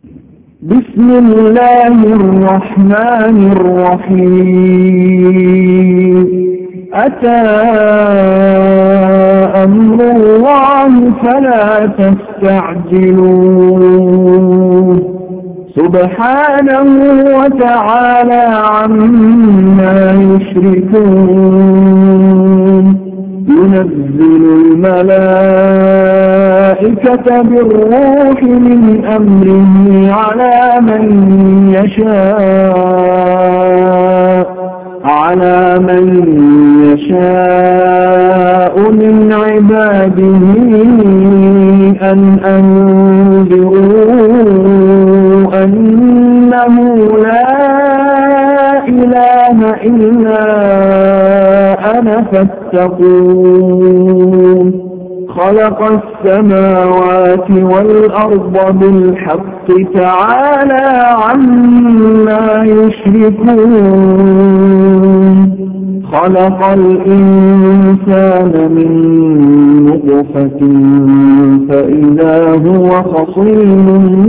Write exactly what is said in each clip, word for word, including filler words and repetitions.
بسم الله الرحمن الرحيم أتى أمر الله فلا تستعجلوه سبحانه وتعالى عما يشركون ينزل الملائكة بالروح من أمره على من يشاء على من يشاء من عباده أن أنذروا أنه لا إله إلا أنا فاتقون خلق السماوات والأرض بالحق تعالى عما يشركون خلق الإنسان من نطفة فإذا هو خصيم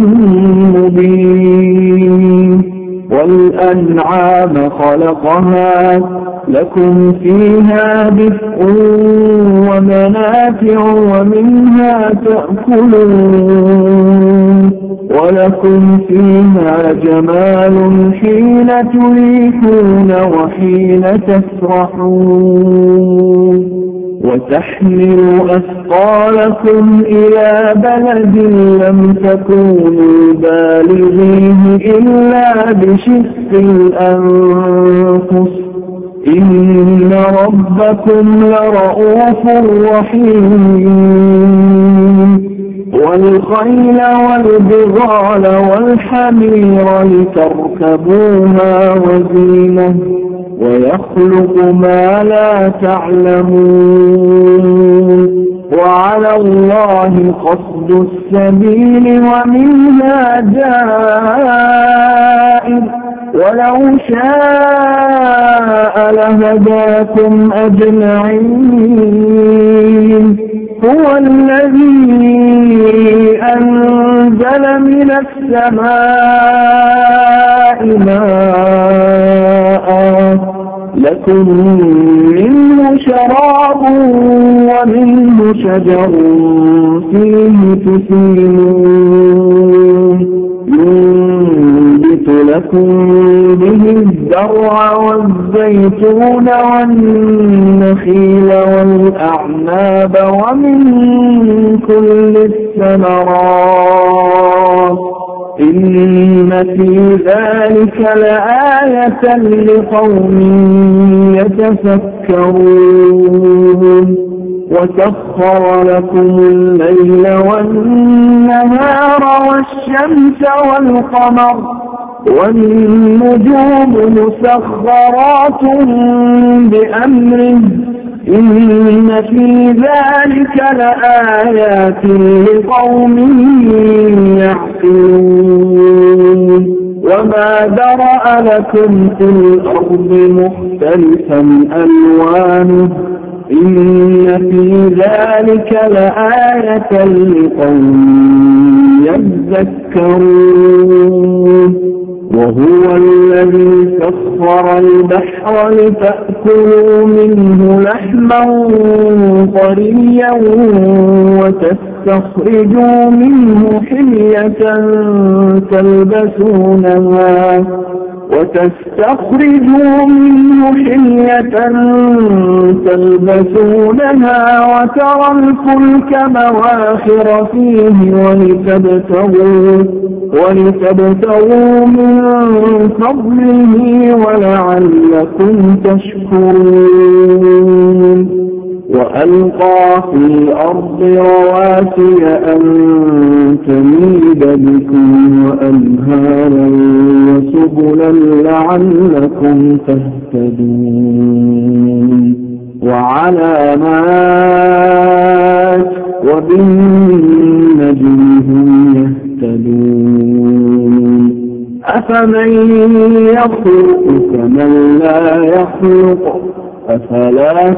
مبين والأنعام خلقها لكم فيها دفء ومنافع ومنها تأكلون ولكم فيها جمال حين تريحون وحين تسرحون وتحمل أثقالكم إلى بلد لم تكونوا بالغيه إلا بشق الأنفس إن ربكم لرؤوف رحيم والخيل والبغال والحمير لتركبوها وزينة ويخلق ما لا تعلمون وعلى الله قصد السبيل ومنها جائر ولو شاء لهداكم أجمعين هو الذي أنزل من السماء ماء لكم منه شراب ومنه شجر فيه تسيمون ينبت لكم به الزرع والزيتون والنخيل والأعناب ومن كل الثمرات إن في ذلك لآية لقوم يتفكرون وسخر لكم الليل والنهار والشمس والقمر والنجوم مسخرات بأمره إن في ذلك لآيات لقوم يعقلون وما درأ لكم في الأرض مختلفا ألوانه إن في ذلك لآية لقوم يذكرون وهو الذي سخر البحر لتأكلوا منه لحما طريا وتستخرجوا منه حلية تلبسونها وتستخرجوا منه حلية تلبسونها وترى الفلك مواخر فيه ولتبتغوا ولتبتغوا من فضله ولعلكم تشكرون وألقى في الأرض رواسي أن تميد بكم وأنهارا وسبلا لعلكم تهتدون وعلامات وبالنجم هم يهتدون أفمن يخلق كمن لا يخلق أفلا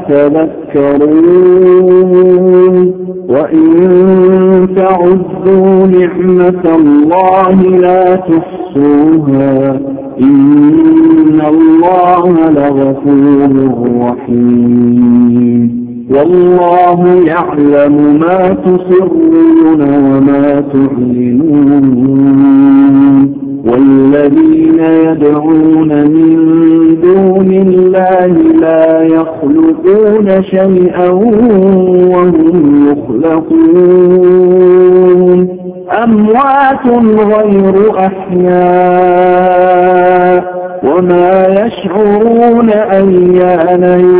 تذكرون وإن تعدوا نعمة الله لا تحصوها إن الله لغفور رحيم والله يعلم ما تسرون وما تعلنون والذين يدعون من دون الله لا يخلقون شيئا وهم يخلقون أموات غير أحياء وما يشعرون أيان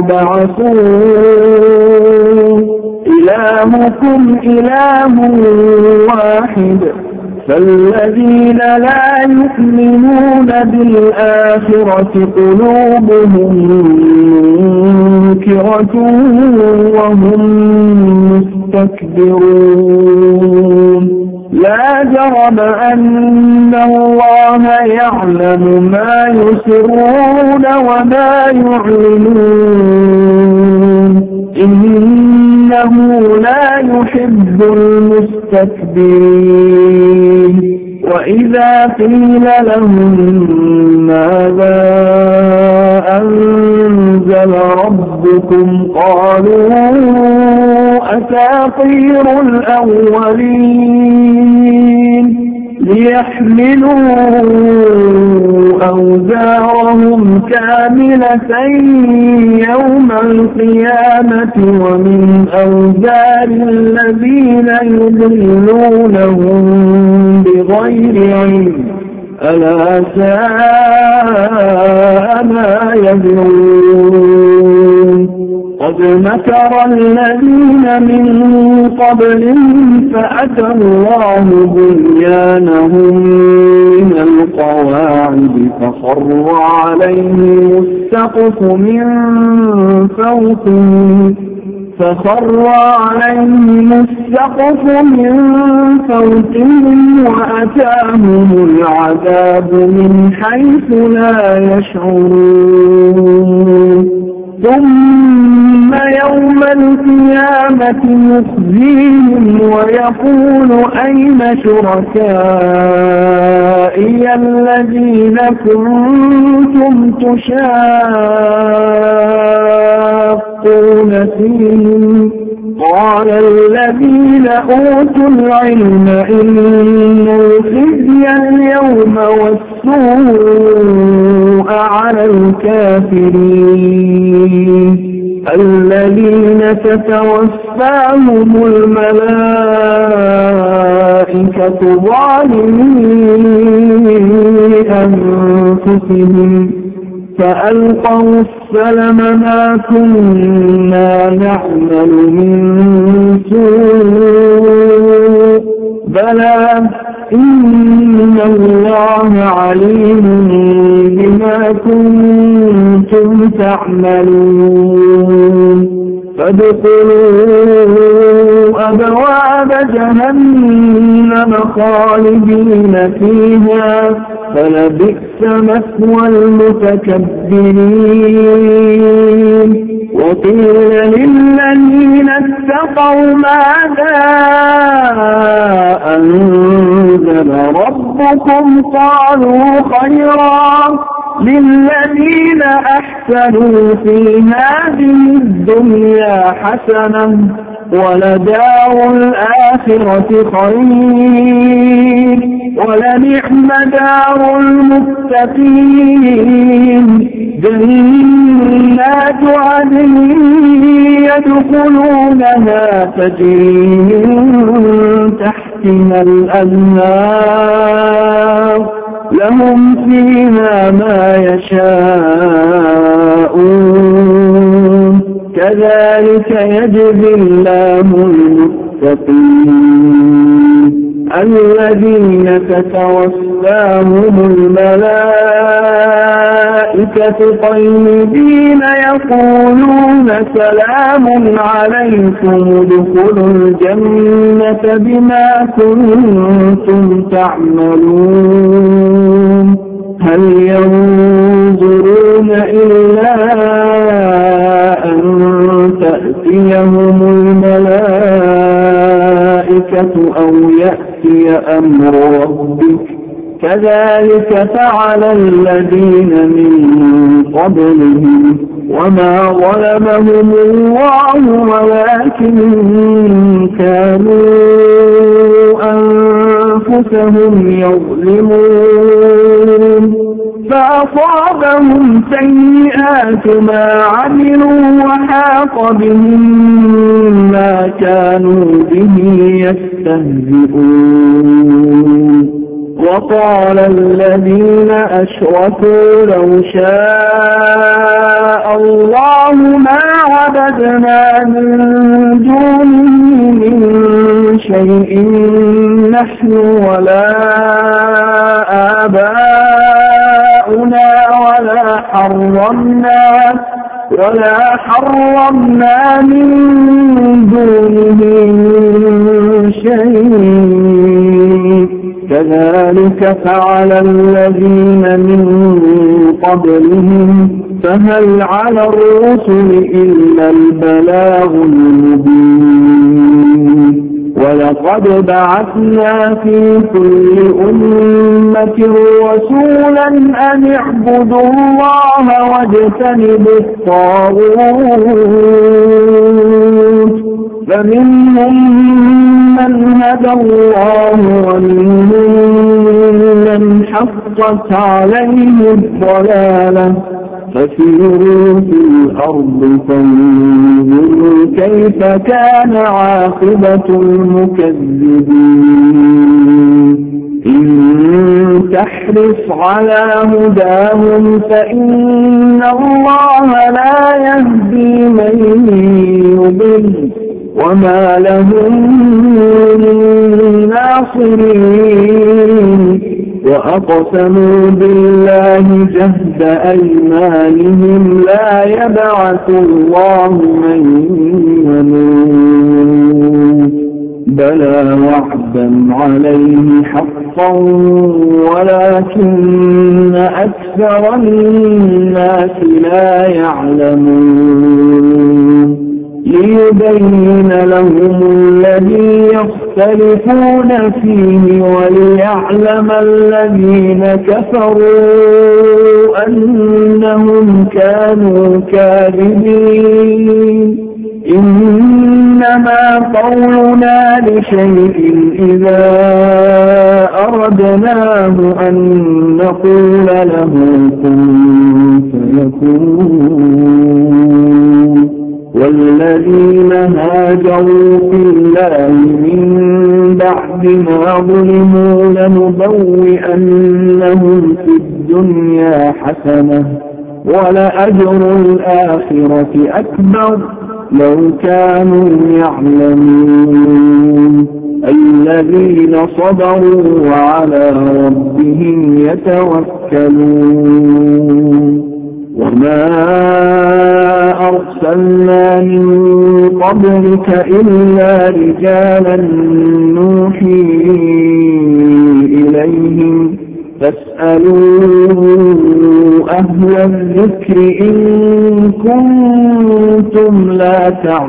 يبعثون إلهكم إله واحد فالذين لا يؤمنون بالآخرة قلوبهم منكرة وهم مستكبرون لا جرم أن الله يعلم ما يسرون وما يعلنون إنه لا يحب المستكبرين وإذا قيل لهم ماذا أنزل ربكم قالوا أساطير الأولين ليحملوا أوزارهم كاملة يوم القيامة ومن أوزار الذين يضلونهم بغير علم ألا ساء ما يزرون قد مكر الذين من قبلهم فأتى الله بنيانهم من القواعد فخر عليهم السقف من فوقهم فخر عليهم السقف من فوقهم وأتاهم العذاب من حيث لا يشعرون ثم يوم القيامة يخزيهم ويقول أين شركائي الذين كنتم تشاقون فيهم قال الذين أوتوا العلم إن الخزي اليوم والسوء على الكافرين الذين تتوفاهم الملائكة ظالمي أنفسهم فألقوا السلم ما كنا نعمل من سوء بلى إن الله عليم بما كنتم تعملون فادخلوا أبواب جهنم خالدين فيها فلبئس مثوى المتكبرين وقيل للذين اتقوا ماذا أنزل ربكم قالوا خيرا للذين أحسنوا في هذه الدنيا حسنة ولدار الآخرة خير ولنعم دار المتقين جنات عدن يدخلونها تجري من تحتها الأنهار لهم فيها ما يشاءون كذلك يجزي الله المتقين الذين تتوفاهم الملائكة طيبين يقولون سلام عليكم ادخلوا الجنة بما كنتم تعملون هل ينظرون إلا تأتيهم الملائكة أو يأتي أمر ربك كذلك فعل الذين من قبلهم وما ظلمهم الله ولكن كانوا أنفسهم يظلمون فأصابهم سيئات ما عملوا وحاق بهم ما كانوا به يستهزئون وقال الذين أشركوا لو شاء الله ما عبدنا من دونه من شيء نحن ولا آباؤنا ولا حرمنا ولا حرمنا من دونه من شيء كذلك فعل الذين من قبلهم فهل على الرسل إلا البلاغ المبين ولقد بعثنا في كل أمة رسولا أن اعبدوا الله واجتنبوا الطاغوت فمنهم من هدى الله ومنهم من حقت عليه الضلالة فسيروا في الأرض فانظروا كيف كان عاقبة المكذبين إن تحرص على هداهم فإن الله لا يهدي من يضل وما لهم من ناصرين وأقسموا بالله جهد أيمانهم لا يبعث الله من يموت بلى وعدا عليه حقا ولكن أكثر الناس لا يعلمون ليبين لهم الذي يختلفون فيه وليعلم الذين كفروا أنهم كانوا كاذبين إنما قولنا لشيء إذا أردناه أن نقول له كن فيكون والذين هاجروا في الله من بعد ما ظلموا لنبوئنهم في الدنيا حسنة ولأجر الآخرة أكبر لو كانوا يعلمون الذين صبروا وعلى ربهم يتوكلون وما أرسلنا من قبلك إلا رجالا نوحي إليهم فاسألوا أهل الذكر إن كنتم لا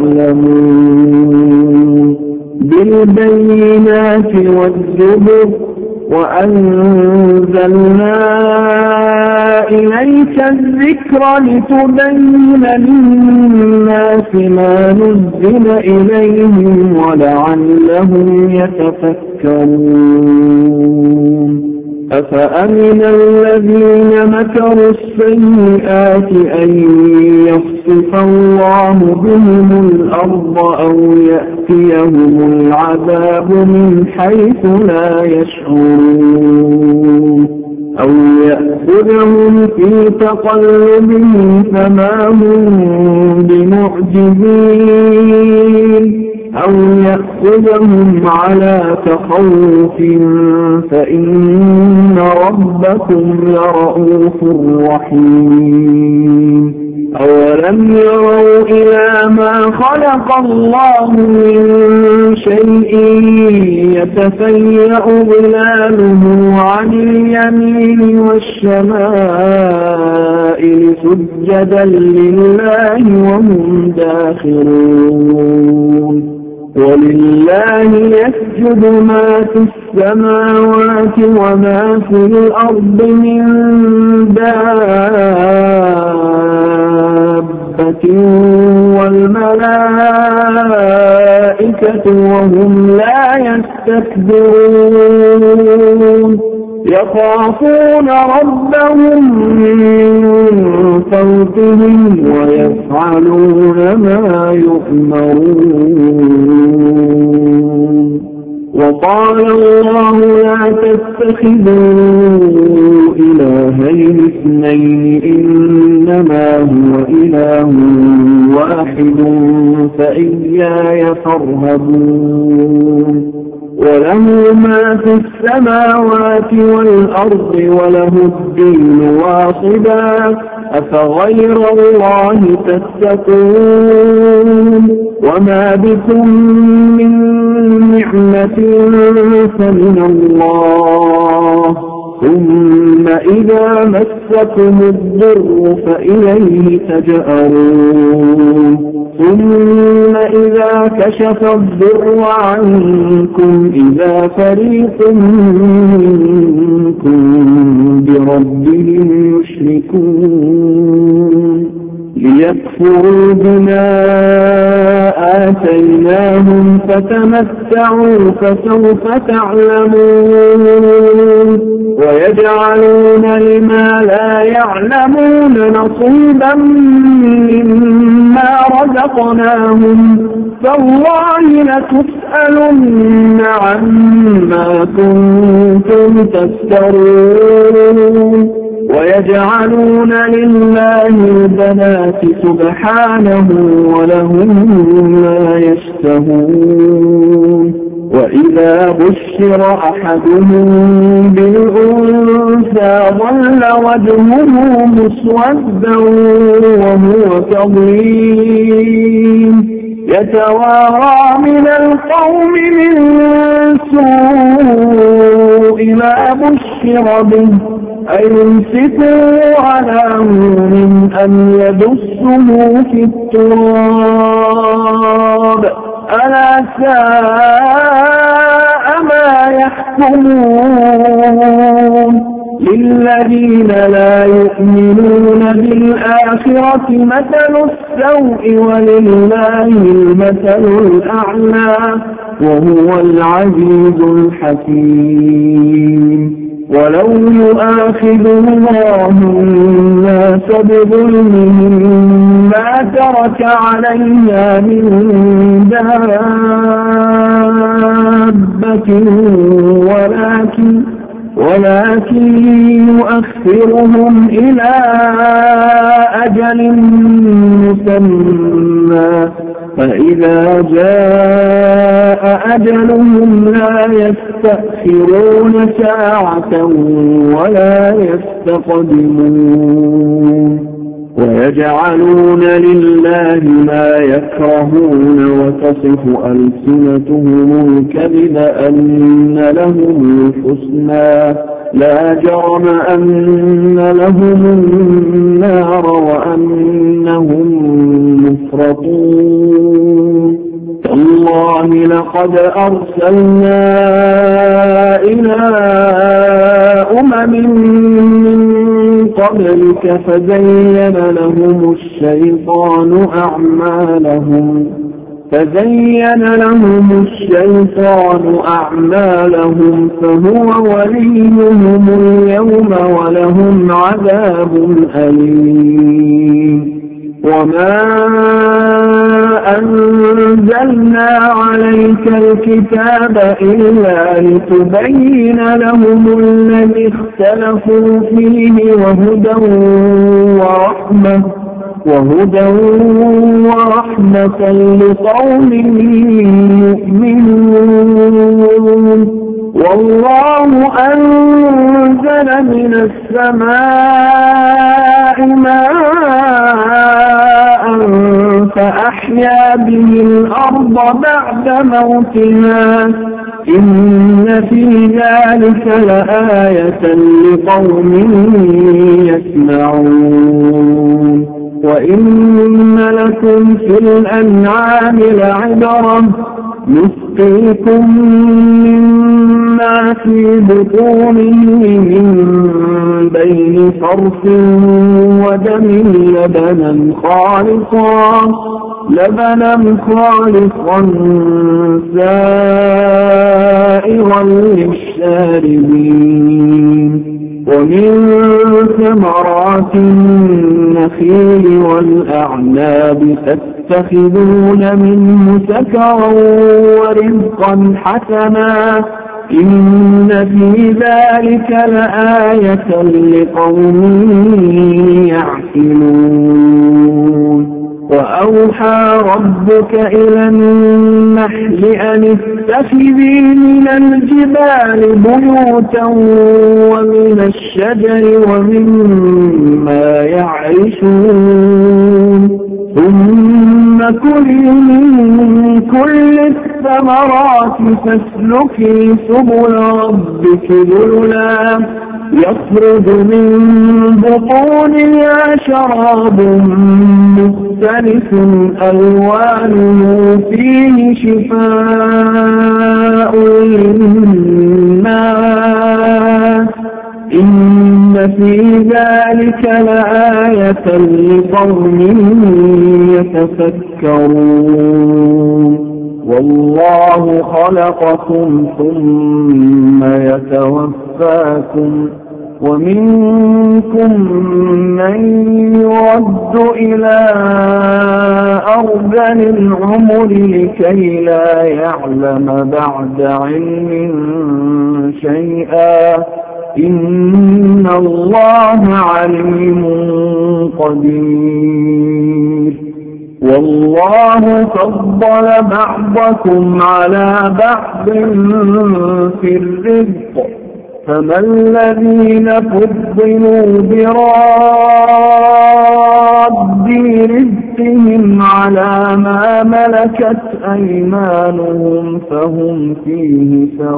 تعلمون بالبينات والزبر وأنزلنا إليك الذكر لتبين للناس ما نزل إليهم ولعلهم يتفكرون أفأمن الذين مكروا السيئات أن يخسف الله بهم الأرض أو يأتيهم العذاب من حيث لا يشعرون أو يأخذهم في تقلبهم فما هم بمعجزين أو يأخذهم على تخوف فإن ربكم لرؤوف رحيم أولم يروا إلى ما خلق الله من شيء يتفيأ ظلاله عن اليمين والشمائل سجدا لله وهم داخرون ولله يسجد ما في السماوات وما في الأرض من دابة والملائكة وهم لا يستكبرون يخافون ربهم من فوقهم ويفعلون ما يؤمرون وقال الله لا تتخذوا إلهين اثنين إنما هو إله واحد فإياي فارهبون وله ما في السماوات والأرض وله الدين واصبا أفغير الله تتقون وما بكم من نعمة فمن الله ثم إذا مسكم الضر فإليه تجأرون ثم إذا كشف الضر عنكم إذا فريق منكم بربهم يشركون ليكفروا بما آتيناهم فتمتعوا فسوف تعلمون ويجعلون لما لا يعلمون نصيبا مما رزقناهم فالله لتسألن عما كنتم تفترون ويجعلون لله البنات سبحانه ولهم ما يشتهون وإذا بشر أحدهم بالأنثى ظل وجهه مسودا وهو كظيم يتوارى من القوم من سوء ما بشر به أيمسكوا على هون أم يدسه في التراب ألا ساء ما يحكمون للذين لا يؤمنون بالآخرة مثل السوء ولله المثل الأعلى وهو العزيز الحكيم ولو يؤاخذ الله الناس بظلمهم ما ترك عليها من دابة ولكن ولكن يؤخرهم إلى أجل مسمى فإذا جاء أجلهم لا يستأخرون ساعة ولا يستقدمون ويجعلون لله ما يكرهون وتصف ألسنتهم الكذب أن لهم الحسنى لا جرم أن لهم النار وأنهم مفرطون تالله لقد أرسلنا إلى أمم من قبلك فزين لهم الشيطان أعمالهم فزين لهم الشيطان أعمالهم فهو وليهم اليوم ولهم عذاب أليم وما أنزلنا عليك الكتاب إلا لتبين لهم الذي اختلفوا فيه وهدى ورحمة وهدى ورحمة لقوم يؤمنون والله أنزل من السماء ماء فأ أحيا به الأرض بعد موتها إن في ذلك لآية لقوم يسمعون وإن لكم في الأنعام لعبرة نسقيكم مما في بطونه من بين فرث ودم لبنا خالصا لبنا خالصا سائغا للشاربين ومن ثمرات النخيل والأعناب تتخذون منه سكرا ورزقا حسنا إن في ذلك لآية لقوم يعقلون وأوحى ربك إلى النحل أن اتخذي من الجبال بيوتا ومن الشجر ومما يعرشون ثم كلي من كل الثمرات فاسلكي سبل ربك ذللا يخرج من بطونها شراب مختلف ألوانه فيه شفاء للناس إن في ذلك لآية لقوم يتفكرون والله خلقكم ثم يتوفاكم ومنكم من يرد إلى أرذل العمر لكي لا يعلم بعد علم شيئا إن الله عليم قدير والله فضل بعضكم على بعض في الرزق فما الذين فضلوا براد رزقهم على ما ملكت أيمانهم فهم فيه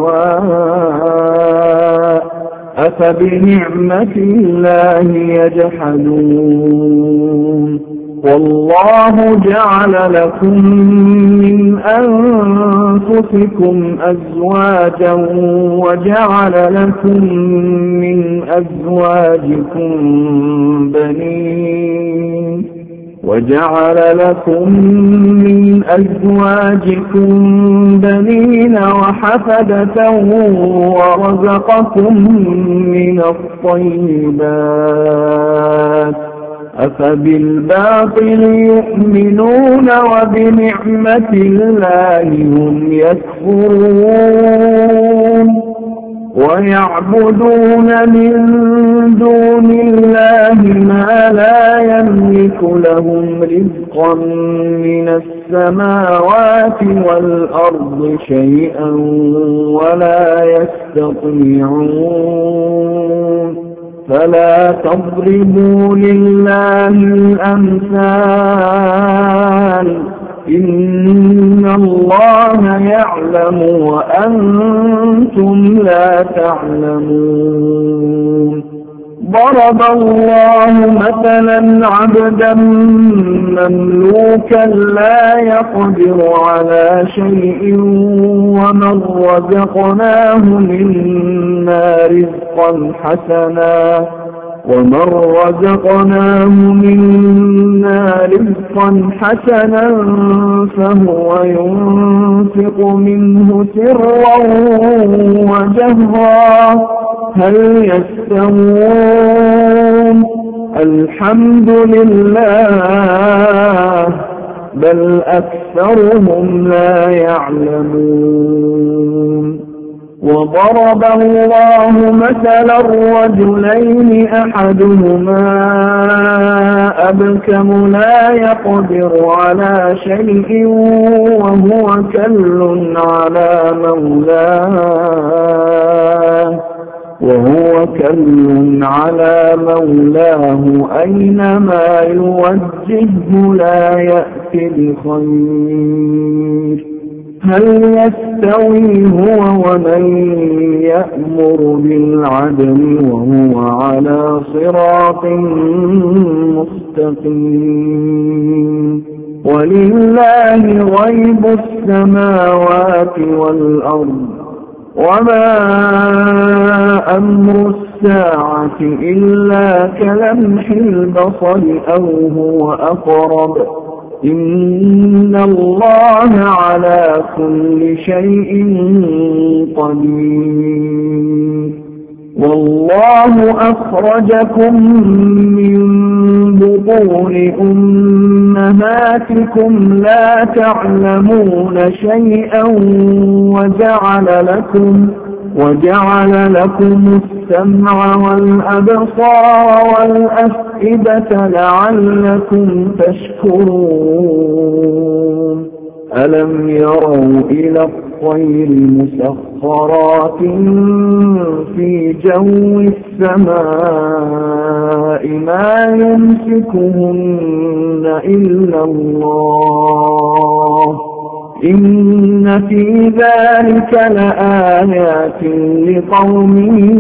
سواء أفبنعمة الله يجحدون والله جعل لكم من أنفسكم أزواجا وجعل لكم من أزواجكم بنين وجعل لكم من أزواجكم بنين وحفدة ورزقكم من الطيبات أفبالباطل يؤمنون وبنعمة الله هم يكفرون ويعبدون من دون الله ما لا يملك لهم رزقا من السماوات والأرض شيئا ولا يستطيعون فلا تضربوا لله الأمثال إن الله يعلم وأنتم لا تعلمون ضرب الله مثلا عبدا مملوكا لا يقدر على شيء ومن رزقناه منا رزقا حسنا ومن رزقناه منا رزقا حسنا فهو ينفق منه سرا وجهرا هل يستوون الحمد لله بل أكثرهم لا يعلمون وضرب الله مثلا الرجلين أحدهما أبكم لا يقدر على شيء وهو كل على مولاه وهو كل على مولاه أينما يوجهه لا يأتي بخير هل يستوي هو ومن يأمر بالعدل وهو على صراط مستقيم ولله غيب السماوات والأرض وما أمر الساعة إلا كلمح البصر أو هو أقرب إن الله على كل شيء قدير والله أخرجكم من بطون أمهاتكم لا تعلمون شيئا وجعل لكم وجعل لكم السمع والأبصار والأفئدة لعلكم تشكرون ألم يروا إلى الطير مسخرات في جو السماء ما يمسكهن إلا الله إن في ذلك لآيات لقوم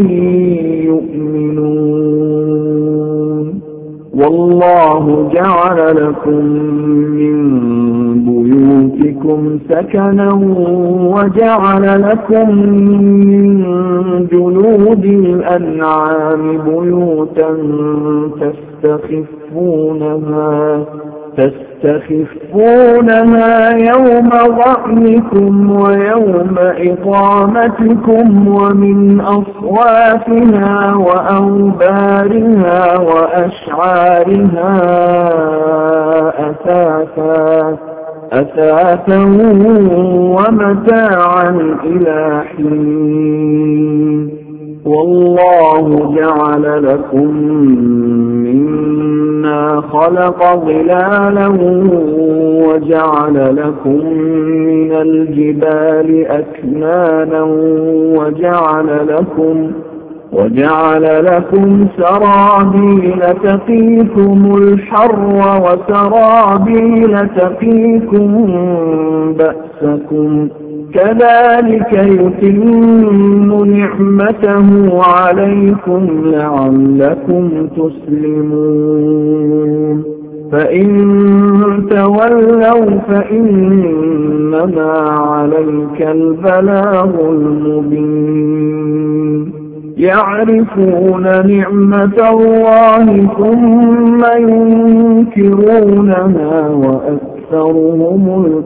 يؤمنون والله جعل لكم من بيوتكم سكنا وجعل لكم من جلود الأنعام بيوتا تستخفونها تستخفونها يوم ظعنكم ويوم إقامتكم ومن أصوافها وأوبارها وأشعارها أثاثا أثاثا ومتاعا إلى حين والله جعل لكم مما خلق ظلالا وجعل لكم من الجبال أكنانا وجعل لكم وجعل لكم سرابيل تقيكم الحر وسرابيل تقيكم بأسكم كذلك يتم نعمته عليكم لعلكم تسلمون فإن تولوا فإنما عليك البلاغ المبين يعرفون نعمة الله ثم ينكرونها وأكثرهم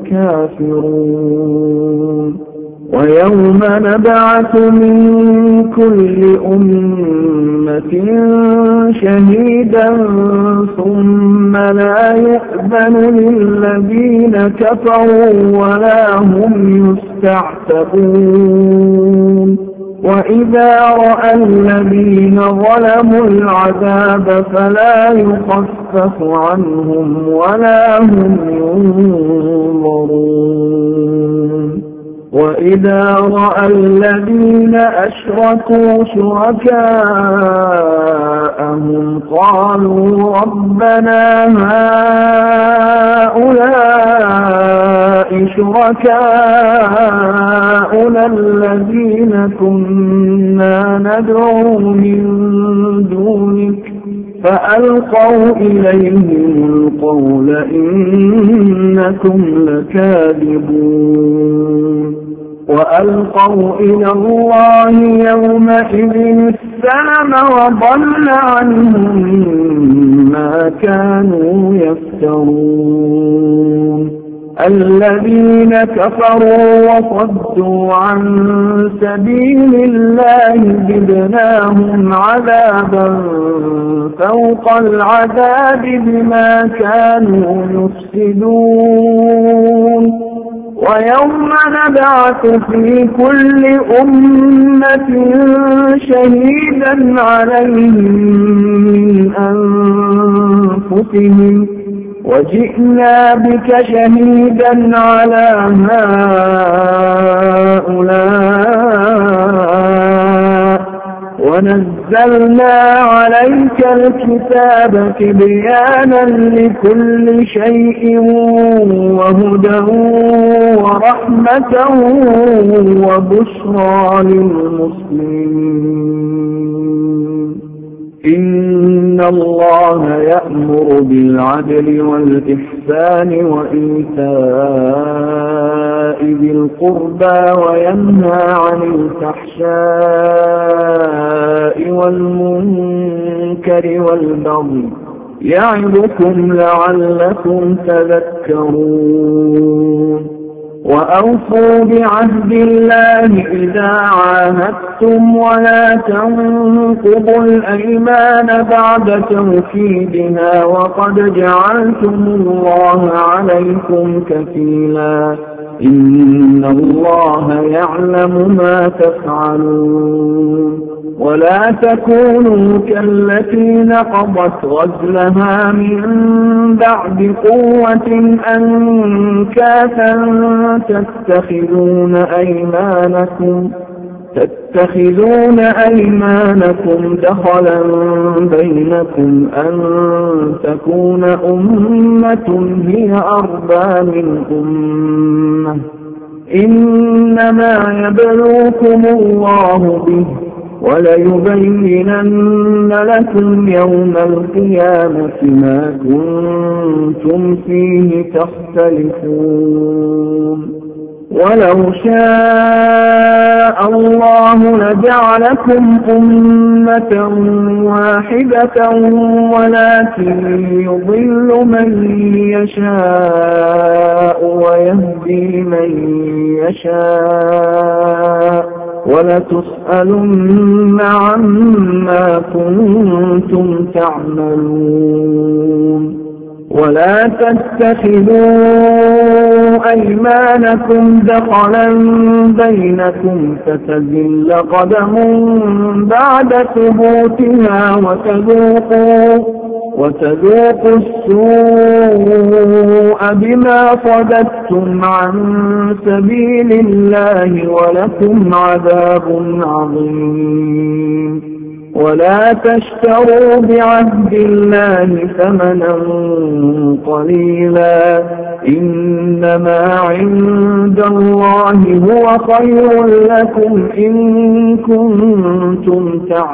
الكافرون ويوم نبعث من كل أمة شهيدا ثم لا يؤذن للذين كفروا ولا هم يستعتبون وإذا رأى الذين ظلموا العذاب فلا يخفف عنهم ولا هم ينظرون وإذا رأى الذين أشركوا شركاءهم قالوا ربنا هؤلاء شركاؤنا الذين كنا ندعو من دونك فألقوا إليهم القول إنكم لكاذبون وألقوا إلى الله يومئذ السلم وضل عنهم ما كانوا يفترون الذين كفروا وصدوا عن سبيل الله زدناهم عذابا فوق العذاب بما كانوا يفسدون ويوم نبعث في كل أمة شهيدا عليهم من أنفسهم وجئنا بك شهيدا على هؤلاء ونزلنا عليك الكتاب تبيانا لكل شيء وهدى ورحمة وبشرى للمسلمين. إن الله يأمر بالعدل والإحسان وإيتاء ذي القربى وينهى عن الفحشاء والمنكر والبغي يعظكم لعلكم تذكرون. وأوفوا بعهد الله إذا عاهدتم ولا تنقضوا الأيمان بعد توكيدها وقد جعلتم الله عليكم كفيلا إن الله يعلم ما تفعلون. ولا تكونوا كالتي نقضت غزلها من بعد قوة أنكاثا تتخذون أيمانكم تتخذون أيمانكم دخلا بينكم أن تكون أمة هي أربى من أمة إنما يبلوكم الله به وليبينن لكم يوم القيامة ما كنتم فيه تختلفون. ولو شاء الله لجعلكم أمة واحدة ولكن يضل من يشاء ويهدي من يشاء ولتسألن عما كنتم تعملون. ولا تتخذوا أيمانكم دخلا بينكم فتزل قدم بعد ثبوتها وتذوقوا وتذوقوا السوء بما صددتم عن سبيل الله ولكم عذاب عظيم. ولا تشتروا بعهد الله ثمنا قليلا إنما عند الله هو خير لكم إن كنتم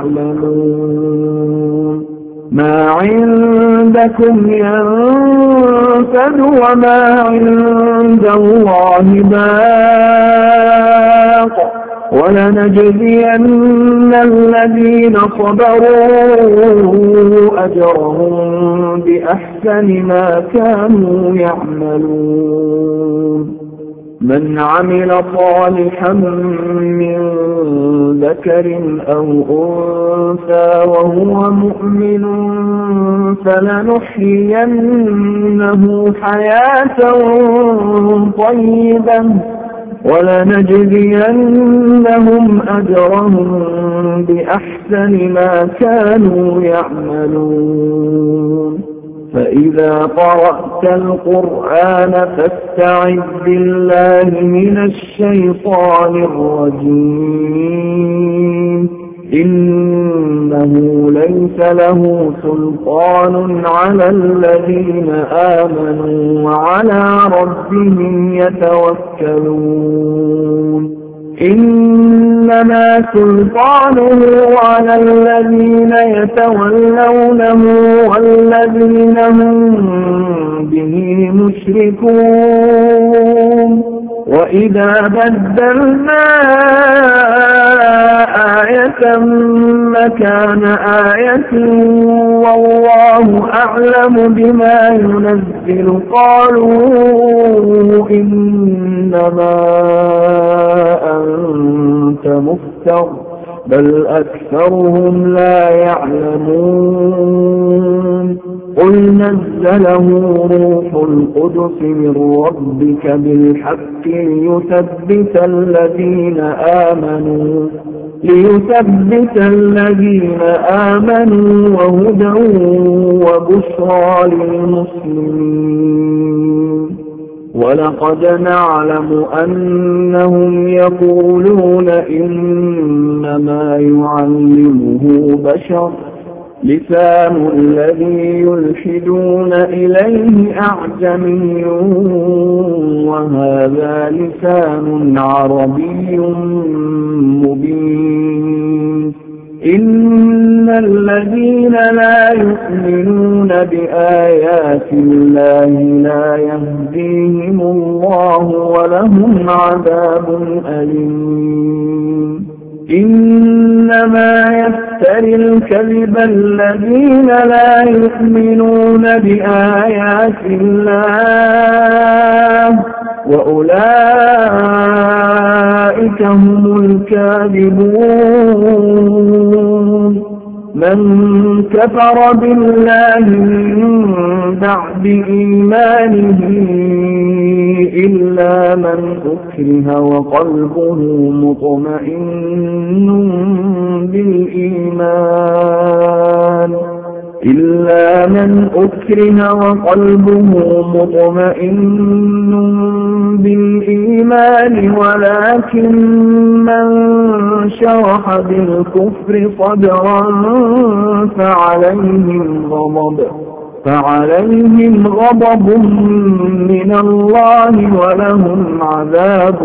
تعلمون. ما عندكم ينفد وما عند الله باق ولنجزين الذين صبروا أجرهم بأحسن ما كانوا يعملون. من عمل صالحا من ذكر أو أنثى وهو مؤمن فلنحيينه حياة طيبة ولنجزينهم أجرهم بأحسن ما كانوا يعملون. فإذا قرأت القرآن فاستعذ بالله من الشيطان الرجيم إنه ليس له سلطان على الذين آمنوا وعلى ربهم يتوكلون. إنما سلطانه على الذين يتولونه والذين هم به مشركون. وإذا بدلنا آية مكان آية والله أعلم بما ينزل قالوا إنما أنت مفتر بل أكثرهم لا يعلمون. قل نزله روح القدس من ربك بالحق ليثبت الذين آمنوا ليثبت الذين آمنوا وهدى وبشرى للمسلمين. ولقد نعلم أنهم يقولون إنما يعلمه بشر لسان الذي يلحدون إليه أعجمي وهذا لسان عربي مبين إن الذين لا يؤمنون بآيات الله لا يهديهم الله ولهم عذاب أليم إنما يفتري الكذب الذين لا يؤمنون بآيات الله وأولئك هم الكاذبون من كفر بالله من بعد إيمانه إلا من أكره وقلبه مطمئن بالإيمان إلا من أكره وقلبه مطمئن بالإيمان ولكن من شرح بالكفر صدرا فعليهم غضب فعليهم غضب من الله ولهم عذاب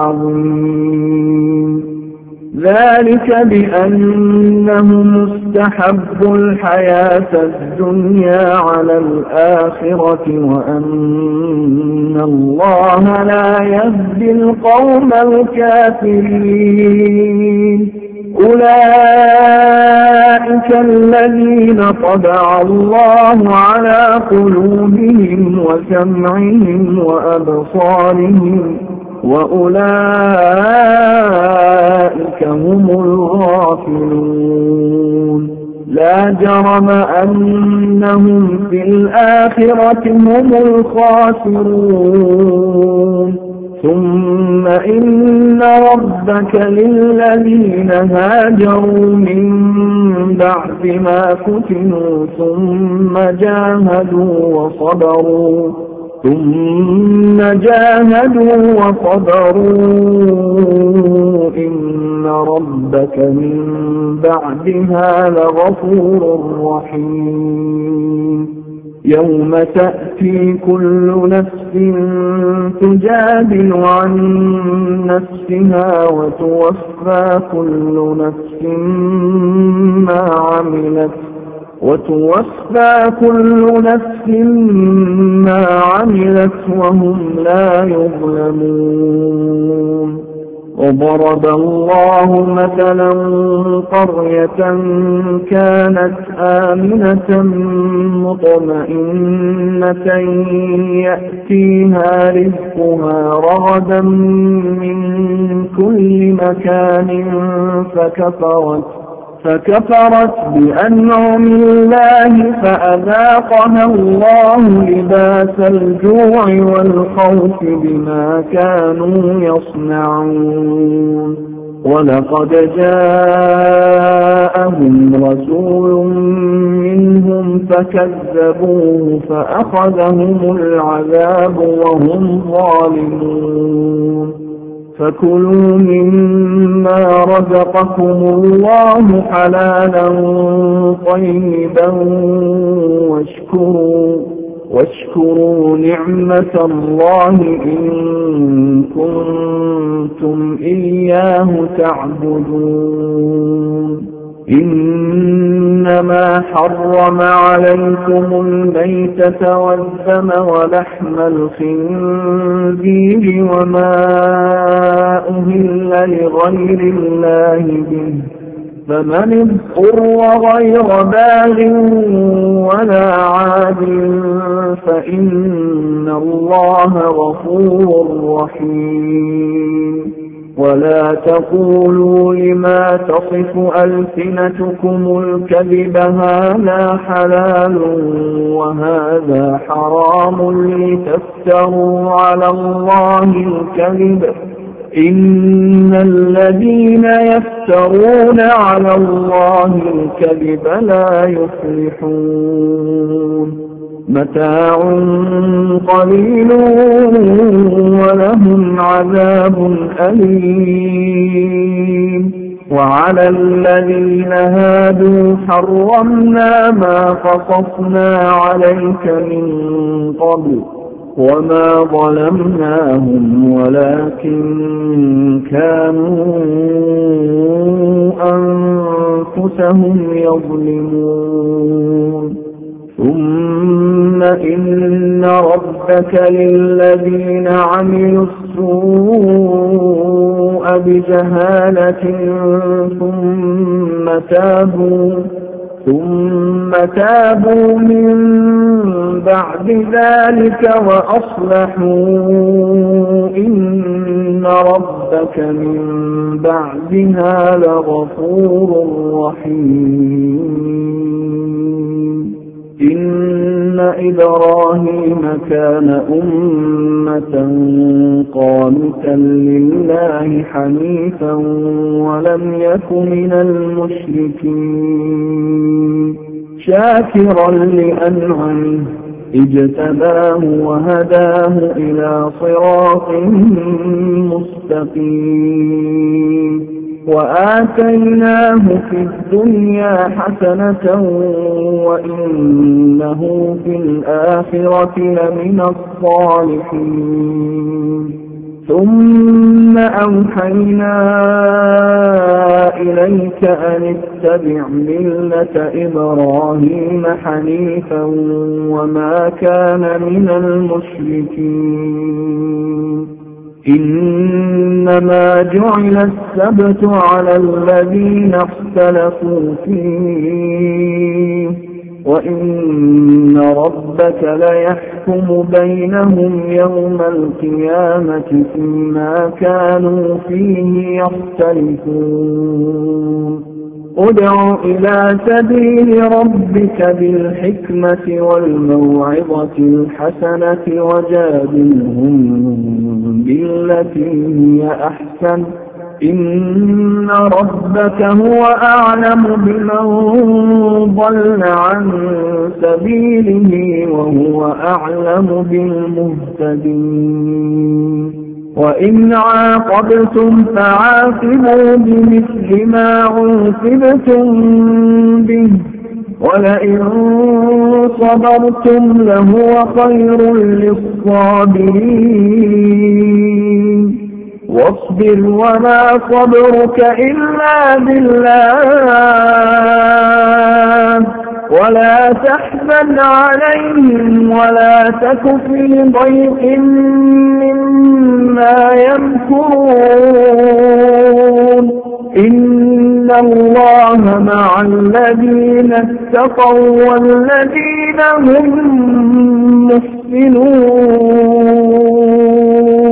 عظيم ذلك بأنهم استحبوا الحياة الدنيا على الآخرة وأن الله لا يهدي القوم الكافرين أولئك الذين طبع الله على قلوبهم وسمعهم وأبصارهم وأولئك هم الغافلون لا جرم أنهم في الآخرة هم الخاسرون ثم إن ربك للذين هاجروا من بعد ما فتنوا ثم جاهدوا وصبروا ثم جاهدوا وصبروا إن ربك من بعدها لغفور رحيم يوم تأتي كل نفس تجادل عن نفسها وتوفى كل نفس ما عملت وتوفى كل نفس ما عملت وهم لا يظلمون وضرب الله مثلا قرية كانت آمنة مطمئنة يأتيها رزقها رغدا من كل مكان فكفرت فكفرت بأنعم الله فأذاقها الله لباس الجوع والخوف بما كانوا يصنعون ولقد جاءهم رسول منهم فكذبوه فأخذهم العذاب وهم ظالمون فكلوا مما رزقكم الله حلالا طيبا واشكروا واشكروا نعمة الله إن كنتم إياه تعبدون إنما حرم عليكم الميتة والدم ولحم الخنزير وما أهل لغير الله به فمن اضطر غير باغ ولا عاد فإن الله غفور رحيم ولا تقولوا لما تصف ألسنتكم الكذب هذا حلال وهذا حرام لتفتروا على الله الكذب إن الذين يفترون على الله الكذب لا يفلحون متاع قليل ولهم عذاب أليم. وعلى الذين هادوا حرمنا ما قصصنا عليك من قبل وما ظلمناهم ولكن كانوا أنفسهم يظلمون. ثم إن ربك للذين عملوا السوء بجهالة ثم تابوا ثم تابوا من بعد ذلك وأصلحوا إن ربك من بعدها لغفور رحيم. إن إبراهيم كان أمة قانتا لله حنيفا ولم يك من المشركين شاكرا لأنعمه اجتباه وهداه إلى صراط مستقيم. وآتيناه في الدنيا حسنة وإنه في الآخرة لمن الصالحين. ثم أوحينا إليك أن اتبع ملة إبراهيم حنيفا وما كان من المشركين. إنما جعل السبت على الذين اختلفوا فيه وإن ربك ليحكم بينهم يوم القيامة فيما كانوا فيه يختلفون. ادع إلى سبيل ربك بالحكمة والموعظة الحسنة وجادلهم بالتي هي أحسن إن ربك هو أعلم بمن ضل عن سبيله وهو أعلم بالمهتدين. وإن عاقبتم فعاقبوا بمثل ما عوقبتم به ولئن صبرتم لهو خير للصابرين. واصبر وما صبرك إلا بالله ولا تحزن عليهم ولا تك في ضيق مما يمكرون. إن الله مع الذين اتقوا والذين هم محسنون.